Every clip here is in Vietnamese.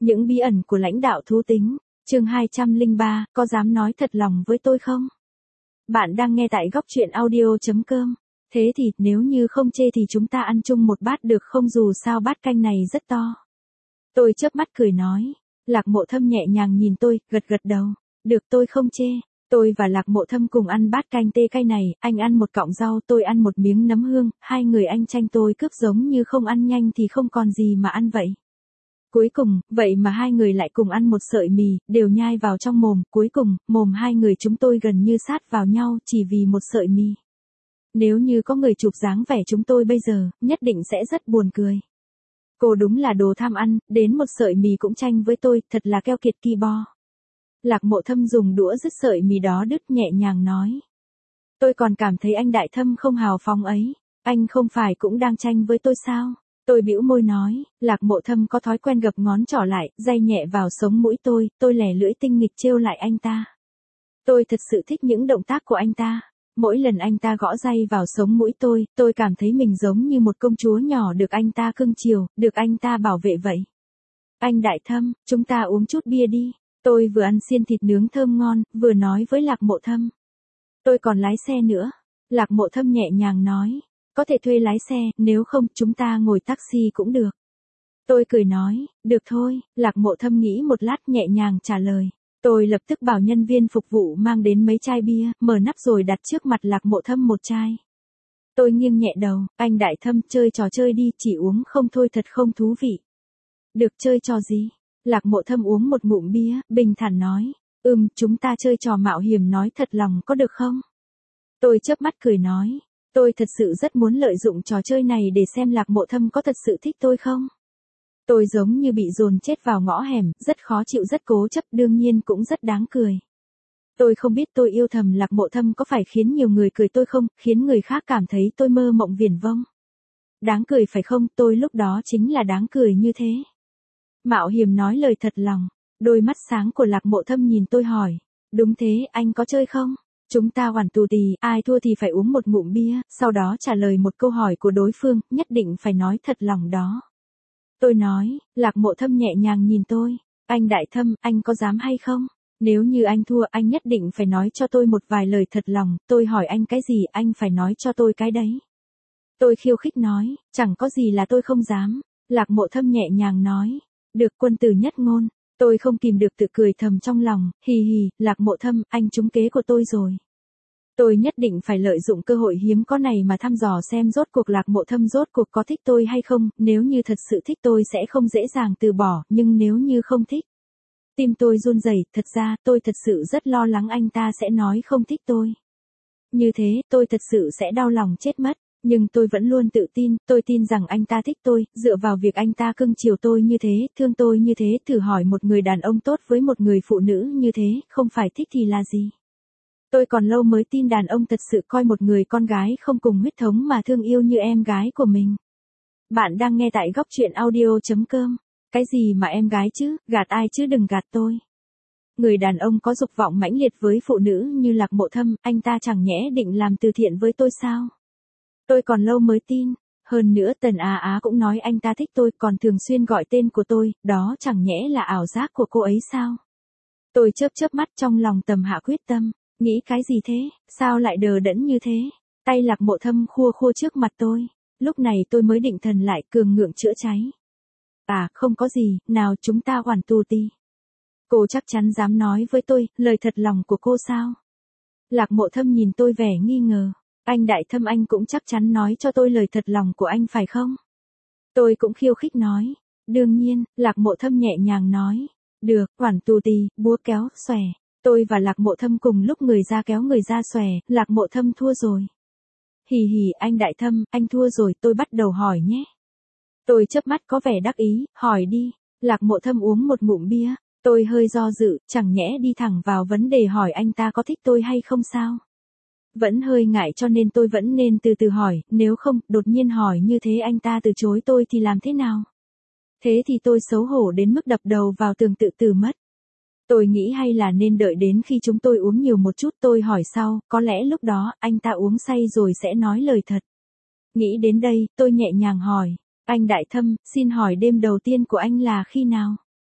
Những bí ẩn của lãnh đạo thú tính, chương 203, có dám nói thật lòng với tôi không? Bạn đang nghe tại góc truyện audio.com. Thế thì, nếu như không chê thì chúng ta ăn chung một bát được không, dù sao bát canh này rất to. Tôi chớp mắt cười nói. Lạc Mộ Thâm nhẹ nhàng nhìn tôi, gật gật đầu. Được, tôi không chê. Tôi và Lạc Mộ Thâm cùng ăn bát canh tê cay này, anh ăn một cọng rau, tôi ăn một miếng nấm hương, hai người anh tranh tôi cướp, giống như không ăn nhanh thì không còn gì mà ăn vậy. Cuối cùng, vậy mà hai người lại cùng ăn một sợi mì, đều nhai vào trong mồm, cuối cùng, mồm hai người chúng tôi gần như sát vào nhau, chỉ vì một sợi mì. Nếu như có người chụp dáng vẻ chúng tôi bây giờ, nhất định sẽ rất buồn cười. Cô đúng là đồ tham ăn, đến một sợi mì cũng tranh với tôi, thật là keo kiệt ki bo. Lạc Mộ Thâm dùng đũa dứt sợi mì đó đứt, nhẹ nhàng nói. Tôi còn cảm thấy anh Đại Thâm không hào phóng ấy, anh không phải cũng đang tranh với tôi sao? Tôi bĩu môi nói. Lạc Mộ Thâm có thói quen gập ngón trỏ lại, day nhẹ vào sống mũi tôi lẻ lưỡi tinh nghịch trêu lại anh ta. Tôi thật sự thích những động tác của anh ta. Mỗi lần anh ta gõ day vào sống mũi tôi cảm thấy mình giống như một công chúa nhỏ được anh ta cưng chiều, được anh ta bảo vệ vậy. Anh Đại Thâm, chúng ta uống chút bia đi. Tôi vừa ăn xiên thịt nướng thơm ngon, vừa nói với Lạc Mộ Thâm. Tôi còn lái xe nữa. Lạc Mộ Thâm nhẹ nhàng nói. Có thể thuê lái xe, nếu không chúng ta ngồi taxi cũng được. Tôi cười nói, được thôi. Lạc Mộ Thâm nghĩ một lát, nhẹ nhàng trả lời. Tôi lập tức bảo nhân viên phục vụ mang đến mấy chai bia, mở nắp rồi đặt trước mặt Lạc Mộ Thâm một chai. Tôi nghiêng nhẹ đầu, anh Đại Thâm chơi trò chơi đi, chỉ uống không thôi thật không thú vị. Được, chơi trò gì? Lạc Mộ Thâm uống một ngụm bia, bình thản nói. Chúng ta chơi trò mạo hiểm nói thật lòng có được không? Tôi chớp mắt cười nói. Tôi thật sự rất muốn lợi dụng trò chơi này để xem Lạc Mộ Thâm có thật sự thích tôi không? Tôi giống như bị dồn chết vào ngõ hẻm, rất khó chịu, rất cố chấp, đương nhiên cũng rất đáng cười. Tôi không biết tôi yêu thầm Lạc Mộ Thâm có phải khiến nhiều người cười tôi không, khiến người khác cảm thấy tôi mơ mộng viển vông. Đáng cười phải không, tôi lúc đó chính là đáng cười như thế. Mạo hiểm nói lời thật lòng, đôi mắt sáng của Lạc Mộ Thâm nhìn tôi hỏi. Đúng thế, anh có chơi không? Chúng ta hoàn tù tì, ai thua thì phải uống một ngụm bia, sau đó trả lời một câu hỏi của đối phương, nhất định phải nói thật lòng đó. Tôi nói. Lạc Mộ Thâm nhẹ nhàng nhìn tôi. Anh Đại Thâm, anh có dám hay không? Nếu như anh thua, anh nhất định phải nói cho tôi một vài lời thật lòng, tôi hỏi anh cái gì, anh phải nói cho tôi cái đấy. Tôi khiêu khích nói, chẳng có gì là tôi không dám. Lạc Mộ Thâm nhẹ nhàng nói. Được, quân tử nhất ngôn. Tôi không kìm được tự cười thầm trong lòng, hì hì, Lạc Mộ Thâm, anh trúng kế của tôi rồi. Tôi nhất định phải lợi dụng cơ hội hiếm có này mà thăm dò xem rốt cuộc Lạc Mộ Thâm rốt cuộc có thích tôi hay không, nếu như thật sự thích tôi sẽ không dễ dàng từ bỏ, nhưng nếu như không thích. Tim tôi run rẩy, thật ra tôi thật sự rất lo lắng anh ta sẽ nói không thích tôi. Như thế, tôi thật sự sẽ đau lòng chết mất. Nhưng tôi vẫn luôn tự tin, tôi tin rằng anh ta thích tôi, dựa vào việc anh ta cưng chiều tôi như thế, thương tôi như thế, thử hỏi một người đàn ông tốt với một người phụ nữ như thế, không phải thích thì là gì? Tôi còn lâu mới tin đàn ông thật sự coi một người con gái không cùng huyết thống mà thương yêu như em gái của mình. Bạn đang nghe tại góc truyện audio.com. Cái gì mà em gái chứ, gạt ai chứ, đừng gạt tôi. Người đàn ông có dục vọng mãnh liệt với phụ nữ như Lạc Mộ Thâm, anh ta chẳng nhẽ định làm từ thiện với tôi sao? Tôi còn lâu mới tin. Hơn nữa Tần Á Á cũng nói anh ta thích tôi, còn thường xuyên gọi tên của tôi, đó chẳng nhẽ là ảo giác của cô ấy sao? Tôi chớp mắt trong lòng tầm hạ quyết tâm. Nghĩ cái gì thế, sao lại đờ đẫn như thế? Tay Lạc Mộ Thâm khua khua trước mặt tôi. Lúc này tôi mới định thần lại, cường ngượng chữa cháy. À, không có gì, nào chúng ta hoàn tù tì. Cô chắc chắn dám nói với tôi, lời thật lòng của cô sao? Lạc Mộ Thâm nhìn tôi vẻ nghi ngờ. Anh Đại Thâm, anh cũng chắc chắn nói cho tôi lời thật lòng của anh phải không? Tôi cũng khiêu khích nói. Đương nhiên, Lạc Mộ Thâm nhẹ nhàng nói. Được, hoàn tù tì, búa kéo, xòe. Tôi và Lạc Mộ Thâm cùng lúc người ra kéo người ra xòe, Lạc Mộ Thâm thua rồi. Hì hì, anh Đại Thâm, anh thua rồi, tôi bắt đầu hỏi nhé. Tôi chớp mắt có vẻ đắc ý, hỏi đi. Lạc Mộ Thâm uống một ngụm bia, tôi hơi do dự, chẳng nhẽ đi thẳng vào vấn đề hỏi anh ta có thích tôi hay không sao? Vẫn hơi ngại cho nên tôi vẫn nên từ từ hỏi, nếu không, đột nhiên hỏi như thế anh ta từ chối tôi thì làm thế nào? Thế thì tôi xấu hổ đến mức đập đầu vào tường tự tử mất. Tôi nghĩ hay là nên đợi đến khi chúng tôi uống nhiều một chút tôi hỏi sau, có lẽ lúc đó anh ta uống say rồi sẽ nói lời thật. Nghĩ đến đây, tôi nhẹ nhàng hỏi, anh Đại Thâm, xin hỏi đêm đầu tiên của anh là khi nào?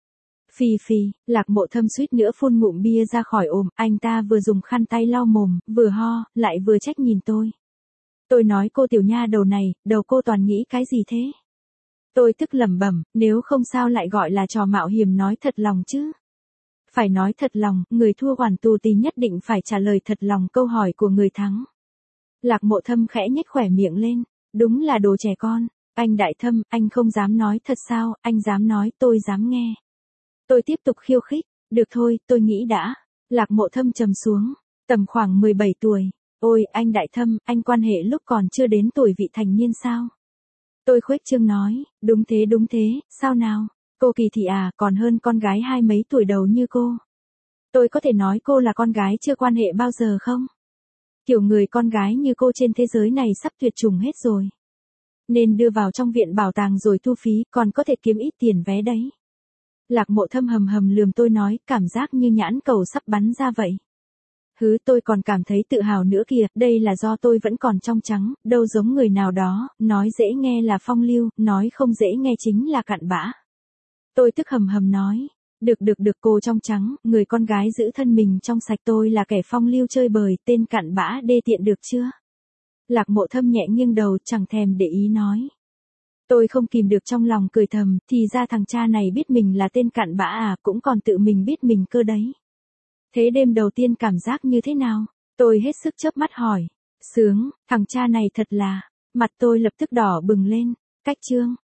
Phì phì, Lạc Mộ Thâm suýt nữa phun ngụm bia ra khỏi ồm, anh ta vừa dùng khăn tay lau mồm, vừa ho, lại vừa trách nhìn tôi. Tôi nói cô tiểu nha đầu này, đầu cô toàn nghĩ cái gì thế? Tôi tức lẩm bẩm, nếu không sao lại gọi là trò mạo hiểm nói thật lòng chứ. Phải nói thật lòng, người thua hoàn tù thì nhất định phải trả lời thật lòng câu hỏi của người thắng. Lạc Mộ Thâm khẽ nhếch khỏe miệng lên, đúng là đồ trẻ con. Anh Đại Thâm, anh không dám nói thật sao, anh dám nói, tôi dám nghe. Tôi tiếp tục khiêu khích, được thôi, tôi nghĩ đã. Lạc Mộ Thâm trầm xuống, tầm khoảng 17 tuổi. Ôi, anh Đại Thâm, anh quan hệ lúc còn chưa đến tuổi vị thành niên sao? Tôi khuếch trương nói, đúng thế, sao nào? Cô Kỳ Thị à, còn hơn con gái 20 mấy tuổi đầu như cô. Tôi có thể nói cô là con gái chưa quan hệ bao giờ không? Kiểu người con gái như cô trên thế giới này sắp tuyệt chủng hết rồi. Nên đưa vào trong viện bảo tàng rồi thu phí, còn có thể kiếm ít tiền vé đấy. Lạc Mộ Thâm hầm hầm lườm tôi nói, cảm giác như nhãn cầu sắp bắn ra vậy. Tôi còn cảm thấy tự hào nữa kìa, đây là do tôi vẫn còn trong trắng, đâu giống người nào đó, nói dễ nghe là phong lưu, nói không dễ nghe chính là cặn bã. Tôi tức hầm hầm nói, được cô trong trắng, người con gái giữ thân mình trong sạch, tôi là kẻ phong lưu chơi bời, tên cặn bã đê tiện được chưa? Lạc Mộ Thâm nhẹ nghiêng đầu, chẳng thèm để ý nói. Tôi không kìm được trong lòng cười thầm, thì ra thằng cha này biết mình là tên cặn bã à, cũng còn tự mình biết mình cơ đấy. Thế đêm đầu tiên cảm giác như thế nào? Tôi hết sức chớp mắt hỏi. Sướng, thằng cha này thật là, mặt tôi lập tức đỏ bừng lên. Cách chương.